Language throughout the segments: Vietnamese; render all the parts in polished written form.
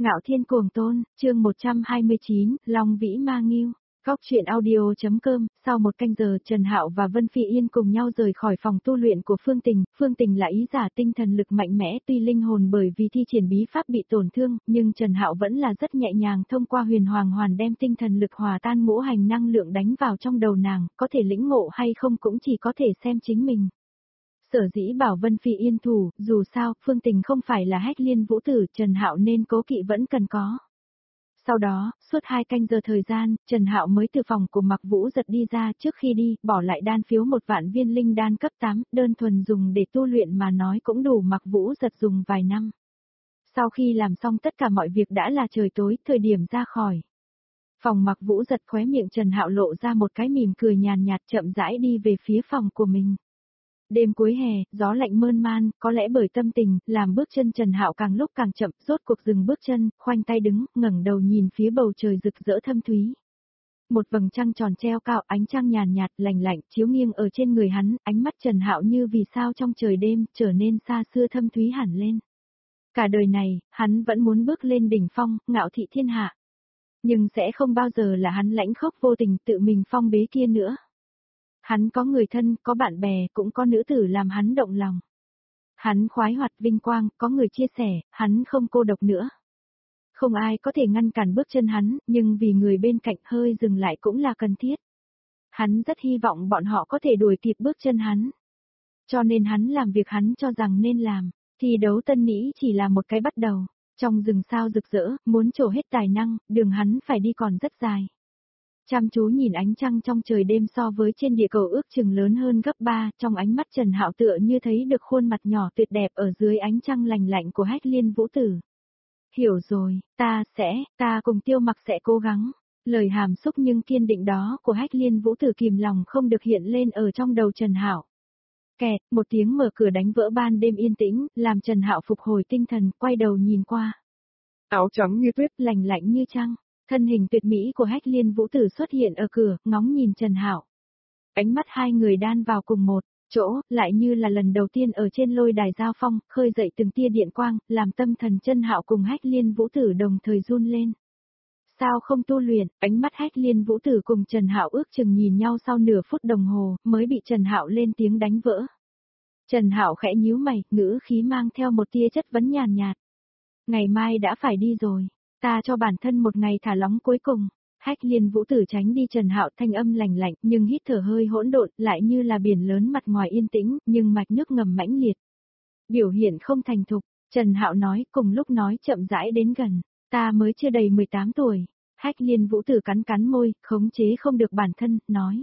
Ngạo Thiên Cuồng Tôn, chương 129, Long Vĩ Ma Ngưu. Góc truyện audio.com, sau một canh giờ Trần Hạo và Vân Phi Yên cùng nhau rời khỏi phòng tu luyện của Phương Tình là ý giả tinh thần lực mạnh mẽ tuy linh hồn bởi vì thi triển bí pháp bị tổn thương, nhưng Trần Hạo vẫn là rất nhẹ nhàng thông qua huyền hoàng hoàn đem tinh thần lực hòa tan ngũ hành năng lượng đánh vào trong đầu nàng, có thể lĩnh ngộ hay không cũng chỉ có thể xem chính mình. Sở dĩ bảo Vân Phi Yên thủ, dù sao, Phương Tình không phải là Hách Liên Vũ Tử, Trần Hạo nên cố kỵ vẫn cần có. Sau đó, suốt 2 canh giờ thời gian, Trần Hạo mới từ phòng của Mặc Vũ Giật đi ra, trước khi đi, bỏ lại đan phiếu 1 vạn viên linh đan cấp 8, đơn thuần dùng để tu luyện mà nói cũng đủ Mặc Vũ Giật dùng vài năm. Sau khi làm xong tất cả mọi việc đã là trời tối, thời điểm ra khỏi phòng Mặc Vũ Giật, khóe miệng Trần Hạo lộ ra một cái mỉm cười nhàn nhạt, chậm rãi đi về phía phòng của mình. Đêm cuối hè, gió lạnh mơn man, có lẽ bởi tâm tình, làm bước chân Trần Hạo càng lúc càng chậm, rốt cuộc dừng bước chân, khoanh tay đứng, ngẩng đầu nhìn phía bầu trời rực rỡ thâm thúy. Một vầng trăng tròn treo cao, ánh trăng nhàn nhạt, lạnh lạnh, chiếu nghiêng ở trên người hắn, ánh mắt Trần Hạo như vì sao trong trời đêm, trở nên xa xưa thâm thúy hẳn lên. Cả đời này, hắn vẫn muốn bước lên đỉnh phong, ngạo thị thiên hạ. Nhưng sẽ không bao giờ là hắn lãnh khốc vô tình tự mình phong bế kia nữa. Hắn có người thân, có bạn bè, cũng có nữ tử làm hắn động lòng. Hắn khoái hoạt vinh quang, có người chia sẻ, hắn không cô độc nữa. Không ai có thể ngăn cản bước chân hắn, nhưng vì người bên cạnh hơi dừng lại cũng là cần thiết. Hắn rất hy vọng bọn họ có thể đuổi kịp bước chân hắn. Cho nên hắn làm việc hắn cho rằng nên làm, thi đấu tân nĩ chỉ là một cái bắt đầu. Trong rừng sao rực rỡ, muốn trổ hết tài năng, đường hắn phải đi còn rất dài. Chăm chú nhìn ánh trăng trong trời đêm so với trên địa cầu ước chừng lớn hơn gấp 3, trong ánh mắt Trần Hạo tựa như thấy được khuôn mặt nhỏ tuyệt đẹp ở dưới ánh trăng lành lạnh của Hách Liên Vũ Tử. Hiểu rồi, ta cùng Tiêu Mặc sẽ cố gắng. Lời hàm xúc nhưng kiên định đó của Hách Liên Vũ Tử kìm lòng không được hiện lên ở trong đầu Trần Hạo. Kẹt, một tiếng mở cửa đánh vỡ ban đêm yên tĩnh, làm Trần Hạo phục hồi tinh thần, quay đầu nhìn qua. Áo trắng như tuyết, lành lạnh như trăng. Thân hình tuyệt mỹ của Hách Liên Vũ Tử xuất hiện ở cửa, ngóng nhìn Trần Hạo. Ánh mắt hai người đan vào cùng một chỗ, lại như là lần đầu tiên ở trên lôi đài giao phong, khơi dậy từng tia điện quang, làm tâm thần Trần Hạo cùng Hách Liên Vũ Tử đồng thời run lên. Sao không tu luyện? Ánh mắt Hách Liên Vũ Tử cùng Trần Hạo ước chừng nhìn nhau sau nửa phút đồng hồ, mới bị Trần Hạo lên tiếng đánh vỡ. Trần Hạo khẽ nhíu mày, ngữ khí mang theo một tia chất vấn nhàn nhạt. Ngày mai đã phải đi rồi. Ta cho bản thân một ngày thả lỏng cuối cùng. Hách Liên Vũ Tử tránh đi Trần Hạo, thanh âm lành lạnh nhưng hít thở hơi hỗn độn, lại như là biển lớn mặt ngoài yên tĩnh, nhưng mạch nước ngầm mãnh liệt. Biểu hiện không thành thục, Trần Hạo nói, cùng lúc nói chậm rãi đến gần. Ta mới chưa đầy 18 tuổi. Hách Liên Vũ Tử cắn cắn môi, khống chế không được bản thân, nói.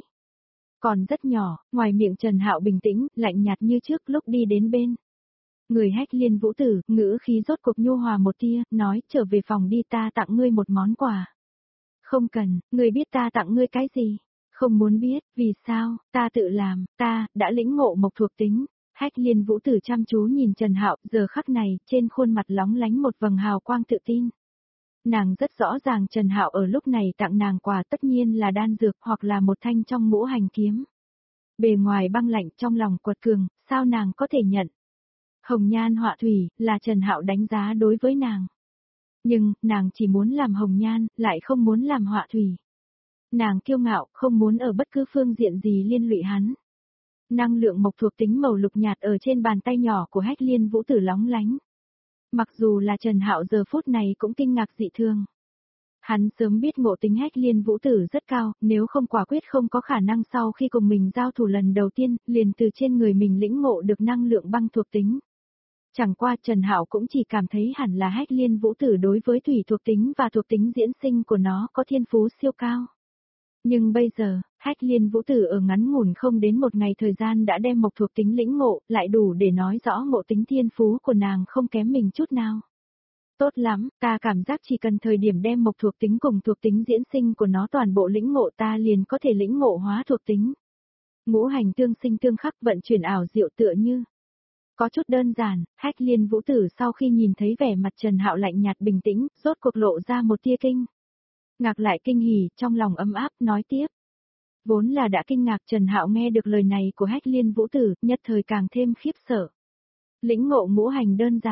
Còn rất nhỏ, ngoài miệng Trần Hạo bình tĩnh, lạnh nhạt như trước lúc đi đến bên. Người Hách Liên Vũ Tử, ngữ khí rốt cuộc nhu hòa một tia, nói, trở về phòng đi, ta tặng ngươi một món quà. Không cần, ngươi biết ta tặng ngươi cái gì? Không muốn biết, vì sao, ta tự làm, ta, đã lĩnh ngộ mộc thuộc tính. Hách Liên Vũ Tử chăm chú nhìn Trần Hạo, giờ khắc này, trên khuôn mặt lóng lánh một vầng hào quang tự tin. Nàng rất rõ ràng Trần Hạo ở lúc này tặng nàng quà tất nhiên là đan dược hoặc là một thanh trong ngũ hành kiếm. Bề ngoài băng lạnh trong lòng quật cường, sao nàng có thể nhận? Hồng nhan họa thủy, là Trần Hạo đánh giá đối với nàng. Nhưng, nàng chỉ muốn làm hồng nhan, lại không muốn làm họa thủy. Nàng kiêu ngạo, không muốn ở bất cứ phương diện gì liên lụy hắn. Năng lượng mộc thuộc tính màu lục nhạt ở trên bàn tay nhỏ của Hách Liên Vũ Tử lóng lánh. Mặc dù là Trần Hạo giờ phút này cũng kinh ngạc dị thường. Hắn sớm biết ngộ tính Hách Liên Vũ Tử rất cao, nếu không quả quyết không có khả năng sau khi cùng mình giao thủ lần đầu tiên, liền từ trên người mình lĩnh ngộ được năng lượng băng thuộc tính. Chẳng qua Trần Hạo cũng chỉ cảm thấy hẳn là Hách Liên Vũ Tử đối với thủy thuộc tính và thuộc tính diễn sinh của nó có thiên phú siêu cao. Nhưng bây giờ, Hách Liên Vũ Tử ở ngắn ngủn không đến một ngày thời gian đã đem mộc thuộc tính lĩnh ngộ, lại đủ để nói rõ ngộ tính thiên phú của nàng không kém mình chút nào. Tốt lắm, ta cảm giác chỉ cần thời điểm đem mộc thuộc tính cùng thuộc tính diễn sinh của nó toàn bộ lĩnh ngộ ta liền có thể lĩnh ngộ hóa thuộc tính. Ngũ hành tương sinh tương khắc vận chuyển ảo diệu tựa như. Có chút đơn giản, Hách Liên Vũ Tử sau khi nhìn thấy vẻ mặt Trần Hạo lạnh nhạt bình tĩnh, rốt cuộc lộ ra một tia kinh. Ngạc lại kinh hỉ, trong lòng ấm áp, nói tiếp. Vốn là đã kinh ngạc Trần Hạo nghe được lời này của Hách Liên Vũ Tử, nhất thời càng thêm khiếp sợ. Lĩnh ngộ ngũ hành đơn giản,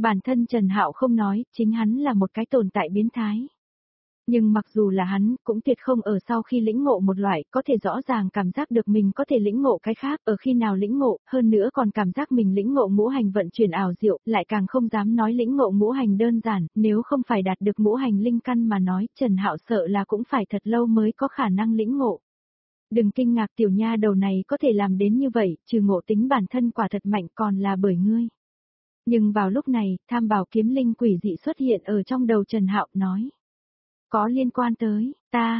Bản thân Trần Hạo không nói, chính hắn là một cái tồn tại biến thái. Nhưng mặc dù là hắn, cũng tuyệt không ở sau khi lĩnh ngộ một loại, có thể rõ ràng cảm giác được mình có thể lĩnh ngộ cái khác, ở khi nào lĩnh ngộ, hơn nữa còn cảm giác mình lĩnh ngộ ngũ hành vận chuyển ảo diệu, lại càng không dám nói lĩnh ngộ ngũ hành đơn giản, nếu không phải đạt được ngũ hành linh căn mà nói, Trần Hạo sợ là cũng phải thật lâu mới có khả năng lĩnh ngộ. Đừng kinh ngạc tiểu nha đầu này có thể làm đến như vậy, trừ ngộ tính bản thân quả thật mạnh còn là bởi ngươi. Nhưng vào lúc này, tham bảo kiếm linh quỷ dị xuất hiện ở trong đầu Trần Hạo nói. Có liên quan tới,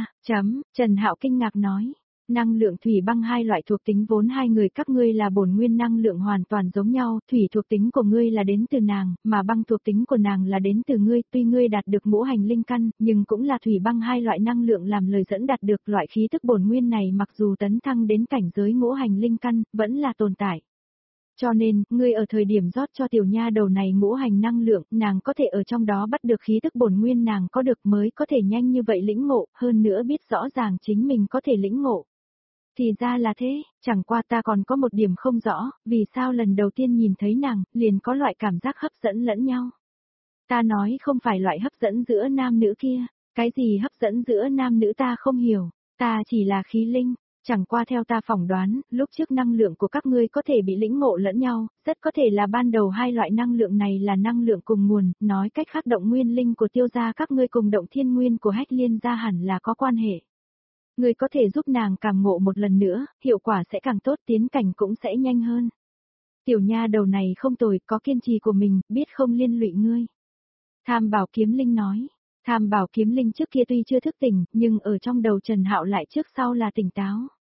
Trần Hạo kinh ngạc nói. Năng lượng thủy băng hai loại thuộc tính vốn hai người các ngươi là bổn nguyên năng lượng hoàn toàn giống nhau, thủy thuộc tính của ngươi là đến từ nàng, mà băng thuộc tính của nàng là đến từ ngươi, tuy ngươi đạt được ngũ hành linh căn, nhưng cũng là thủy băng hai loại năng lượng làm lời dẫn đạt được loại khí tức bổn nguyên này mặc dù tấn thăng đến cảnh giới ngũ hành linh căn, vẫn là tồn tại. Cho nên, ngươi ở thời điểm rót cho tiểu nha đầu này ngũ hành năng lượng, nàng có thể ở trong đó bắt được khí tức bổn nguyên nàng có được mới có thể nhanh như vậy lĩnh ngộ, hơn nữa biết rõ ràng chính mình có thể lĩnh ngộ. Thì ra là thế, chẳng qua ta còn có một điểm không rõ, vì sao lần đầu tiên nhìn thấy nàng, liền có loại cảm giác hấp dẫn lẫn nhau. Ta nói không phải loại hấp dẫn giữa nam nữ kia, cái gì hấp dẫn giữa nam nữ ta không hiểu, ta chỉ là khí linh. Chẳng qua theo ta phỏng đoán, lúc trước năng lượng của các ngươi có thể bị lĩnh ngộ lẫn nhau, rất có thể là ban đầu hai loại năng lượng này là năng lượng cùng nguồn, nói cách khác động nguyên linh của tiêu gia các ngươi cùng động thiên nguyên của Hách Liên gia hẳn là có quan hệ. Ngươi có thể giúp nàng cảm ngộ một lần nữa, hiệu quả sẽ càng tốt, tiến cảnh cũng sẽ nhanh hơn. Tiểu nha đầu này không tồi, có kiên trì của mình, biết không liên lụy ngươi. Tham Bảo Kiếm Linh nói. Tham Bảo Kiếm Linh trước kia tuy chưa thức tỉnh, nhưng ở trong đầu Trần Hạo lại trước sau là tỉnh táo.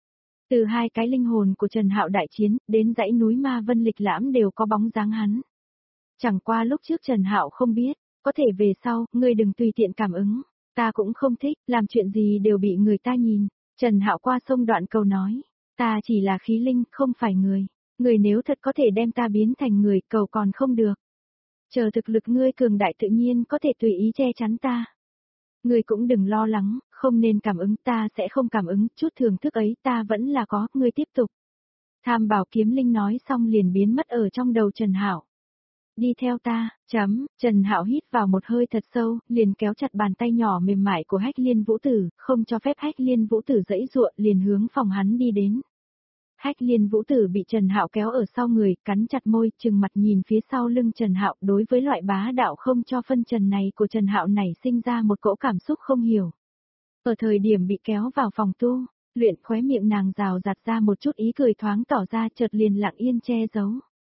Từ hai cái linh hồn của Trần Hạo đại chiến, đến dãy núi Ma Vân lịch lãm đều có bóng dáng hắn. Chẳng qua lúc trước Trần Hạo không biết, có thể về sau, ngươi đừng tùy tiện cảm ứng, ta cũng không thích, làm chuyện gì đều bị người ta nhìn. Trần Hạo qua sông Đoạn Cầu nói, ta chỉ là khí linh, không phải người. Người nếu thật có thể đem ta biến thành người, cầu còn không được. Chờ thực lực ngươi cường đại tự nhiên có thể tùy ý che chắn ta. Ngươi cũng đừng lo lắng, không nên cảm ứng, ta sẽ không cảm ứng, chút thưởng thức ấy ta vẫn là có, ngươi tiếp tục. Tham Bảo Kiếm Linh nói xong liền biến mất ở trong đầu Trần Hạo. Đi theo ta, Trần Hạo hít vào một hơi thật sâu, liền kéo chặt bàn tay nhỏ mềm mại của Hách Liên Vũ Tử, không cho phép Hách Liên Vũ Tử giãy giụa, liền hướng phòng hắn đi đến. Hách Liên Vũ Tử bị Trần Hạo kéo ở sau người, cắn chặt môi, trừng mặt nhìn phía sau lưng Trần Hạo, đối với loại bá đạo không cho phân trần này của Trần Hạo nảy sinh ra một cỗ cảm xúc không hiểu. Ở thời điểm bị kéo vào phòng tu, luyện khóe miệng nàng rào rạt ra một chút ý cười thoáng tỏ ra chợt liền lặng yên che giấu.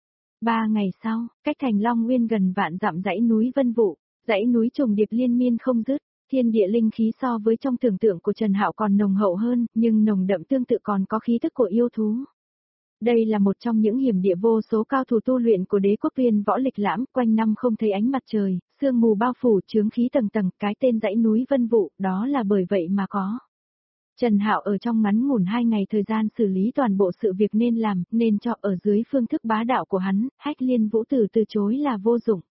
3 ngày sau, cách thành Long Nguyên gần vạn dặm dãy núi Vân Vũ, dãy núi trùng điệp liên miên không dứt, thiên địa linh khí so với trong tưởng tượng của Trần Hạo còn nồng hậu hơn, nhưng nồng đậm tương tự còn có khí tức của yêu thú. Đây là một trong những hiểm địa vô số cao thủ tu luyện của Đế Quốc Viên Võ lịch lãm, quanh năm không thấy ánh mặt trời, sương mù bao phủ chướng khí tầng tầng, cái tên dãy núi Vân Vũ, đó là bởi vậy mà có. Trần Hạo ở trong ngắn ngủn 2 ngày thời gian xử lý toàn bộ sự việc nên làm, nên cho ở dưới phương thức bá đạo của hắn, Hách Liên Vũ Tử từ chối là vô dụng.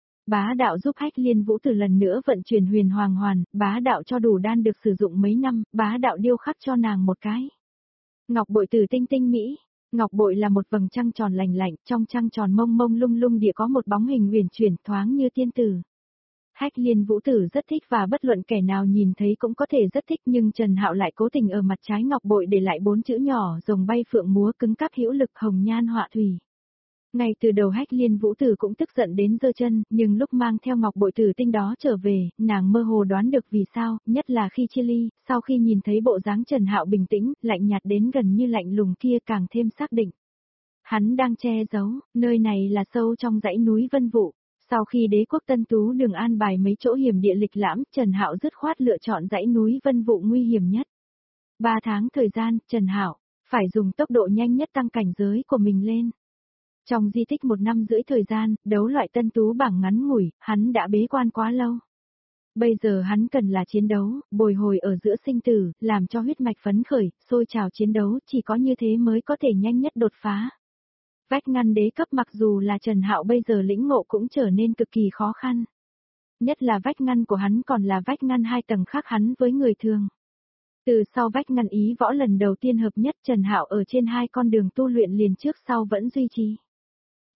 Bá đạo giúp Hách Liên Vũ Tử lần nữa vận chuyển huyền hoàng hoàn, bá đạo cho đủ đan được sử dụng mấy năm, bá đạo điêu khắc cho nàng một cái. Ngọc bội tử tinh tinh mỹ, ngọc bội là một vầng trăng tròn lành lạnh, trong trăng tròn mông mông lung lung địa có một bóng hình huyền chuyển thoáng như tiên tử. Hách Liên Vũ Tử rất thích và bất luận kẻ nào nhìn thấy cũng có thể rất thích, nhưng Trần Hạo lại cố tình ở mặt trái ngọc bội để lại 4 chữ nhỏ rồng bay phượng múa cứng cáp hữu lực hồng nhan họa thủy. Ngay từ đầu Hách Liên Vũ Tử cũng tức giận đến giơ chân, nhưng lúc mang theo ngọc bội tử tinh đó trở về, nàng mơ hồ đoán được vì sao, nhất là khi chia ly, sau khi nhìn thấy bộ dáng Trần Hạo bình tĩnh, lạnh nhạt đến gần như lạnh lùng kia càng thêm xác định. Hắn đang che giấu, nơi này là sâu trong dãy núi Vân Vũ. Sau khi Đế Quốc Tân Tú đường an bài mấy chỗ hiểm địa lịch lãm, Trần Hạo dứt khoát lựa chọn dãy núi Vân Vũ nguy hiểm nhất. 3 tháng thời gian, Trần Hạo phải dùng tốc độ nhanh nhất tăng cảnh giới của mình lên. Trong di tích 1 năm rưỡi thời gian, đấu loại Tân Tú bảng ngắn ngủi, hắn đã bế quan quá lâu. Bây giờ hắn cần là chiến đấu, bồi hồi ở giữa sinh tử, làm cho huyết mạch phấn khởi, sôi trào chiến đấu, chỉ có như thế mới có thể nhanh nhất đột phá. Vách ngăn đế cấp mặc dù là Trần Hạo bây giờ lĩnh ngộ cũng trở nên cực kỳ khó khăn. Nhất là vách ngăn của hắn còn là vách ngăn 2 tầng khác hắn với người thường. Từ sau vách ngăn ý võ lần đầu tiên hợp nhất Trần Hạo ở trên 2 con đường tu luyện liền trước sau vẫn duy trì.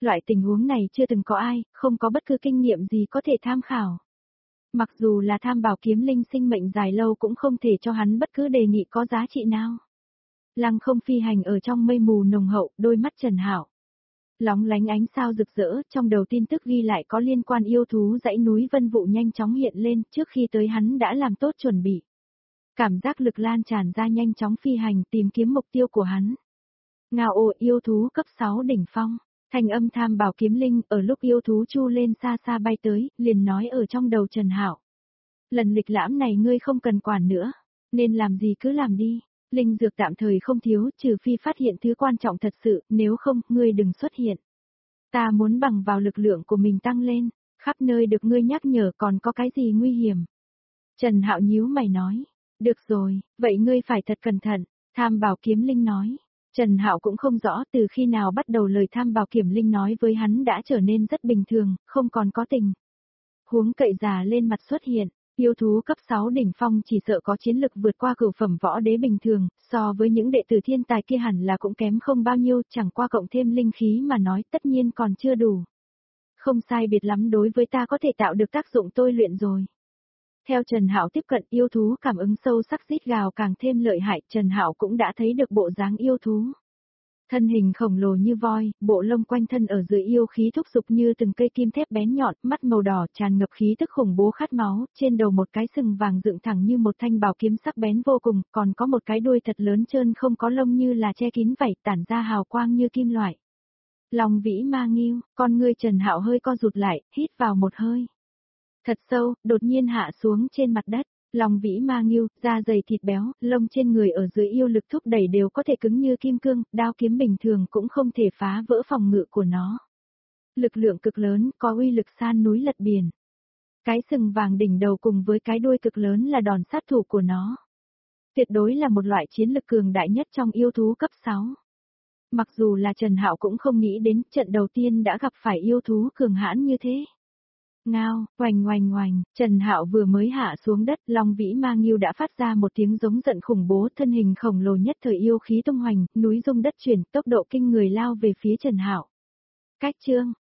Loại tình huống này chưa từng có ai, không có bất cứ kinh nghiệm gì có thể tham khảo. Mặc dù là tham bảo kiếm linh sinh mệnh dài lâu cũng không thể cho hắn bất cứ đề nghị có giá trị nào. Lăng không phi hành ở trong mây mù nồng hậu, đôi mắt Trần Hạo lóng lánh ánh sao rực rỡ, trong đầu tin tức ghi lại có liên quan yêu thú dãy núi Vân Vụ nhanh chóng hiện lên, trước khi tới hắn đã làm tốt chuẩn bị. Cảm giác lực lan tràn ra nhanh chóng phi hành tìm kiếm mục tiêu của hắn. Ngao ồ yêu thú cấp 6 đỉnh phong, thanh âm tham bảo kiếm linh ở lúc yêu thú chu lên xa xa bay tới, liền nói ở trong đầu Trần Hạo. Lần lịch lãm này ngươi không cần quản nữa, nên làm gì cứ làm đi. Linh dược tạm thời không thiếu, trừ phi phát hiện thứ quan trọng thật sự, nếu không, ngươi đừng xuất hiện. Ta muốn bằng vào lực lượng của mình tăng lên, khắp nơi được ngươi nhắc nhở còn có cái gì nguy hiểm. Trần Hạo nhíu mày nói, được rồi, vậy ngươi phải thật cẩn thận, tham bảo kiếm linh nói. Trần Hạo cũng không rõ từ khi nào bắt đầu lời tham bảo kiếm linh nói với hắn đã trở nên rất bình thường, không còn có tình huống cậy già lên mặt xuất hiện. Yêu thú cấp 6 đỉnh phong chỉ sợ có chiến lực vượt qua cửu phẩm võ đế bình thường, so với những đệ tử thiên tài kia hẳn là cũng kém không bao nhiêu, chẳng qua cộng thêm linh khí mà nói tất nhiên còn chưa đủ. Không sai biệt lắm đối với ta có thể tạo được tác dụng tôi luyện rồi. Theo Trần Hạo tiếp cận yêu thú cảm ứng sâu sắc rít gào càng thêm lợi hại, Trần Hạo cũng đã thấy được bộ dáng yêu thú. Thân hình khổng lồ như voi, bộ lông quanh thân ở dưới yêu khí thúc giục như từng cây kim thép bén nhọn, mắt màu đỏ tràn ngập khí tức khủng bố khát máu, trên đầu một cái sừng vàng dựng thẳng như một thanh bảo kiếm sắc bén vô cùng, còn có một cái đuôi thật lớn trơn không có lông như là che kín vảy tản ra hào quang như kim loại. Long vĩ ma nghiêu, con ngươi Trần Hạo hơi co rụt lại, hít vào một hơi thật sâu, đột nhiên hạ xuống trên mặt đất. Long vĩ ma nghiêu, da dày thịt béo, lông trên người ở dưới yêu lực thúc đẩy đều có thể cứng như kim cương, đao kiếm bình thường cũng không thể phá vỡ phòng ngự của nó. Lực lượng cực lớn, có uy lực san núi lật biển. Cái sừng vàng đỉnh đầu cùng với cái đuôi cực lớn là đòn sát thủ của nó. Tuyệt đối là một loại chiến lực cường đại nhất trong yêu thú cấp 6. Mặc dù là Trần Hạo cũng không nghĩ đến trận đầu tiên đã gặp phải yêu thú cường hãn như thế. Ngao, oành oành oành, Trần Hạo vừa mới hạ xuống đất, Long vĩ ma nghiêu đã phát ra một tiếng giống giận khủng bố, thân hình khổng lồ nhất thời yêu khí tung hoành, núi rung đất chuyển, tốc độ kinh người lao về phía Trần Hạo. Cách chương